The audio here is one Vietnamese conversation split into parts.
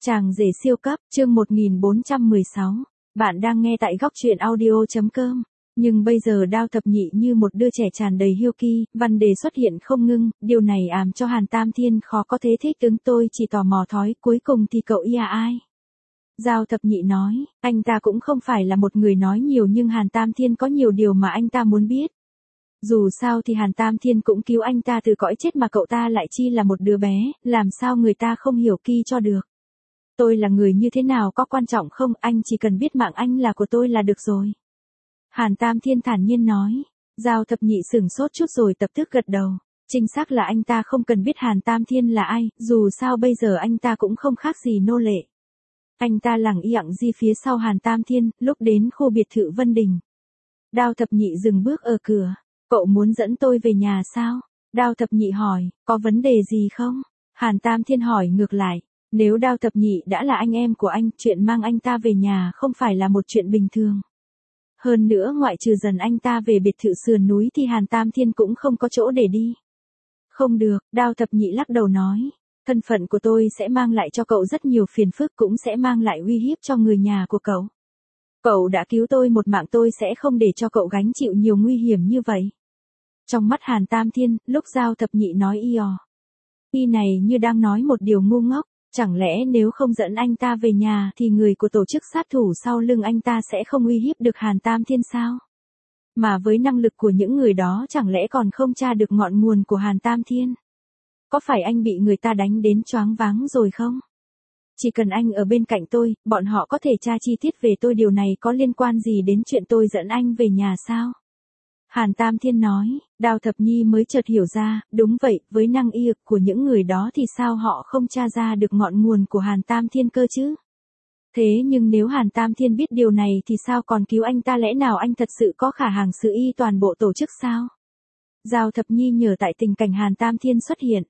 Chàng rể siêu cấp, chương 1416. Bạn đang nghe tại góc truyện audio.com. Nhưng bây giờ Đao Thập Nhị như một đứa trẻ tràn đầy hiêu kỳ, văn đề xuất hiện không ngưng, điều này ám cho Hàn Tam Thiên khó có thế thích ứng. Tôi chỉ tò mò thói, cuối cùng thì cậu ý ai? Giao Thập Nhị nói, anh ta cũng không phải là một người nói nhiều nhưng Hàn Tam Thiên có nhiều điều mà anh ta muốn biết. Dù sao thì Hàn Tam Thiên cũng cứu anh ta từ cõi chết mà cậu ta lại chi là một đứa bé, làm sao người ta không hiểu kỳ cho được. Tôi là người như thế nào có quan trọng không, anh chỉ cần biết mạng anh là của tôi là được rồi. Hàn Tam Thiên thản nhiên nói. Giao Thập Nhị sửng sốt chút rồi lập tức gật đầu. Chính xác là anh ta không cần biết Hàn Tam Thiên là ai, dù sao bây giờ anh ta cũng không khác gì nô lệ. Anh ta lẳng lặng đi phía sau Hàn Tam Thiên, lúc đến khu biệt thự Vân Đình. Đao Thập Nhị dừng bước ở cửa. Cậu muốn dẫn tôi về nhà sao? Đao Thập Nhị hỏi, có vấn đề gì không? Hàn Tam Thiên hỏi ngược lại. Nếu Đao Thập Nhị đã là anh em của anh, chuyện mang anh ta về nhà không phải là một chuyện bình thường. Hơn nữa ngoại trừ dần anh ta về biệt thự sườn núi thì Hàn Tam Thiên cũng không có chỗ để đi. Không được, Đao Thập Nhị lắc đầu nói. Thân phận của tôi sẽ mang lại cho cậu rất nhiều phiền phức, cũng sẽ mang lại uy hiếp cho người nhà của cậu. Cậu đã cứu tôi một mạng, tôi sẽ không để cho cậu gánh chịu nhiều nguy hiểm như vậy. Trong mắt Hàn Tam Thiên, lúc Giao Thập Nhị nói y này như đang nói một điều ngu ngốc. Chẳng lẽ nếu không dẫn anh ta về nhà thì người của tổ chức sát thủ sau lưng anh ta sẽ không uy hiếp được Hàn Tam Thiên sao? Mà với năng lực của những người đó chẳng lẽ còn không tra được ngọn nguồn của Hàn Tam Thiên? Có phải anh bị người ta đánh đến choáng váng rồi không? Chỉ cần anh ở bên cạnh tôi, bọn họ có thể tra chi tiết về tôi, điều này có liên quan gì đến chuyện tôi dẫn anh về nhà sao? Hàn Tam Thiên nói. Đao Thập Nhi mới chợt hiểu ra, đúng vậy, với năng lực của những người đó thì sao họ không tra ra được ngọn nguồn của Hàn Tam Thiên cơ chứ? Thế nhưng nếu Hàn Tam Thiên biết điều này thì sao còn cứu anh ta, lẽ nào anh thật sự có khả năng xử y toàn bộ tổ chức sao? Giao Thập Nhi nhớ tại tình cảnh Hàn Tam Thiên xuất hiện.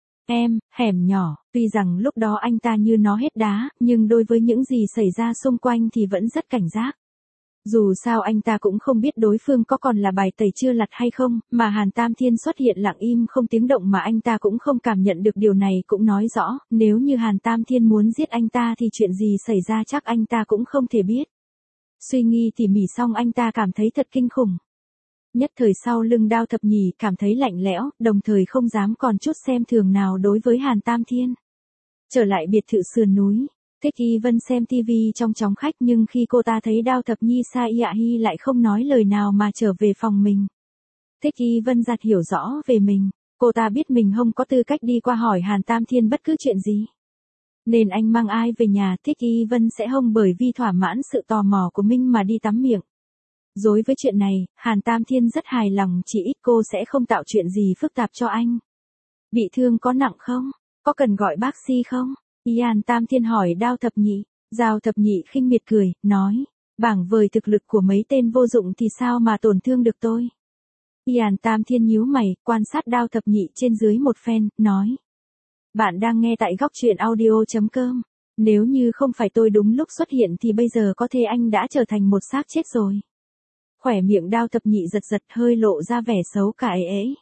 Hẻm nhỏ, tuy rằng lúc đó anh ta như nó hết đá, nhưng đối với những gì xảy ra xung quanh thì vẫn rất cảnh giác. Dù sao anh ta cũng không biết đối phương có còn là bài tẩy chưa lặt hay không, mà Hàn Tam Thiên xuất hiện lặng im không tiếng động mà anh ta cũng không cảm nhận được, điều này cũng nói rõ, nếu như Hàn Tam Thiên muốn giết anh ta thì chuyện gì xảy ra chắc anh ta cũng không thể biết. Suy nghĩ tỉ mỉ xong anh ta cảm thấy thật kinh khủng. Nhất thời sau lưng Đao Thập Nhị cảm thấy lạnh lẽo, đồng thời không dám còn chút xem thường nào đối với Hàn Tam Thiên. Trở lại biệt thự sườn núi. Thích Y Vân xem TV trong chóng khách, nhưng khi cô ta thấy Đao Thập Nhi Sa Ia Hi lại không nói lời nào mà trở về phòng mình. Thích Y Vân giật hiểu rõ về mình, cô ta biết mình không có tư cách đi qua hỏi Hàn Tam Thiên bất cứ chuyện gì. Nên anh mang ai về nhà Thích Y Vân sẽ không bởi vì thỏa mãn sự tò mò của mình mà đi tắm miệng. Đối với chuyện này, Hàn Tam Thiên rất hài lòng, chỉ ít cô sẽ không tạo chuyện gì phức tạp cho anh. Bị thương có nặng không? Có cần gọi bác sĩ không? Hàn Tam Thiên hỏi Đao Thập Nhị. Giao Thập Nhị khinh miệt cười, nói, bảng với thực lực của mấy tên vô dụng thì sao mà tổn thương được tôi. Hàn Tam Thiên nhíu mày, quan sát Đao Thập Nhị trên dưới một phen, nói. Bạn đang nghe tại góc truyện audio.com. Nếu như không phải tôi đúng lúc xuất hiện thì bây giờ có thể anh đã trở thành một xác chết rồi. Khỏe miệng Đao Thập Nhị giật giật hơi lộ ra vẻ xấu cả ấy.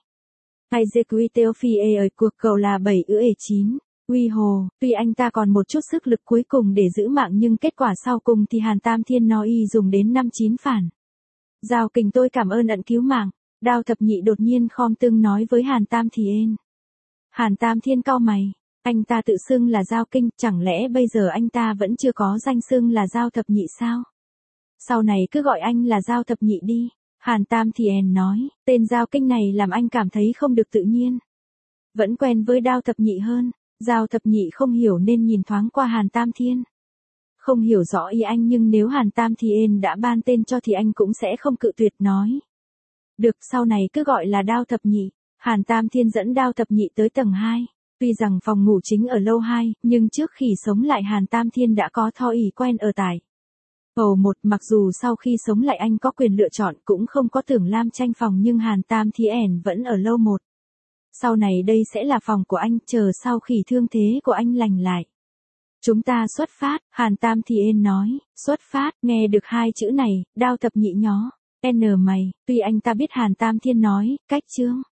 Executive cuộc cầu là 7/9. Uy hồ, tuy anh ta còn một chút sức lực cuối cùng để giữ mạng nhưng kết quả sau cùng thì Hàn Tam Thiên nói y dùng đến 5-9 phản. Giao Kình, tôi cảm ơn ân cứu mạng. Đao Thập Nhị đột nhiên khom lưng nói với Hàn Tam Thiên. Hàn Tam Thiên cau mày, anh ta tự xưng là Giao Kinh, chẳng lẽ bây giờ anh ta vẫn chưa có danh xưng là Giao Thập Nhị sao? Sau này cứ gọi anh là Giao Thập Nhị đi. Hàn Tam Thiên nói, tên Giao Kinh này làm anh cảm thấy không được tự nhiên. Vẫn quen với Đao Thập Nhị hơn. Giao Thập Nhị không hiểu nên nhìn thoáng qua Hàn Tam Thiên. Không hiểu rõ ý anh nhưng nếu Hàn Tam Thiên đã ban tên cho thì anh cũng sẽ không cự tuyệt, nói. Được, sau này cứ gọi là Đao Thập Nhị. Hàn Tam Thiên dẫn Đao Thập Nhị tới tầng 2. Tuy rằng phòng ngủ chính ở lầu 2, nhưng trước khi sống lại Hàn Tam Thiên đã có thói quen ở tại lầu 1, mặc dù sau khi sống lại anh có quyền lựa chọn cũng không có Tưởng Lam tranh phòng nhưng Hàn Tam Thiên vẫn ở lầu 1. Sau này đây sẽ là phòng của anh, chờ sau khi thương thế của anh lành lại. Chúng ta xuất phát, Hàn Tam Thiên nói. Xuất phát, nghe được hai chữ này, Đao Thập Nhị nhó. Mày, tuy anh ta biết Hàn Tam Thiên nói, cách chương.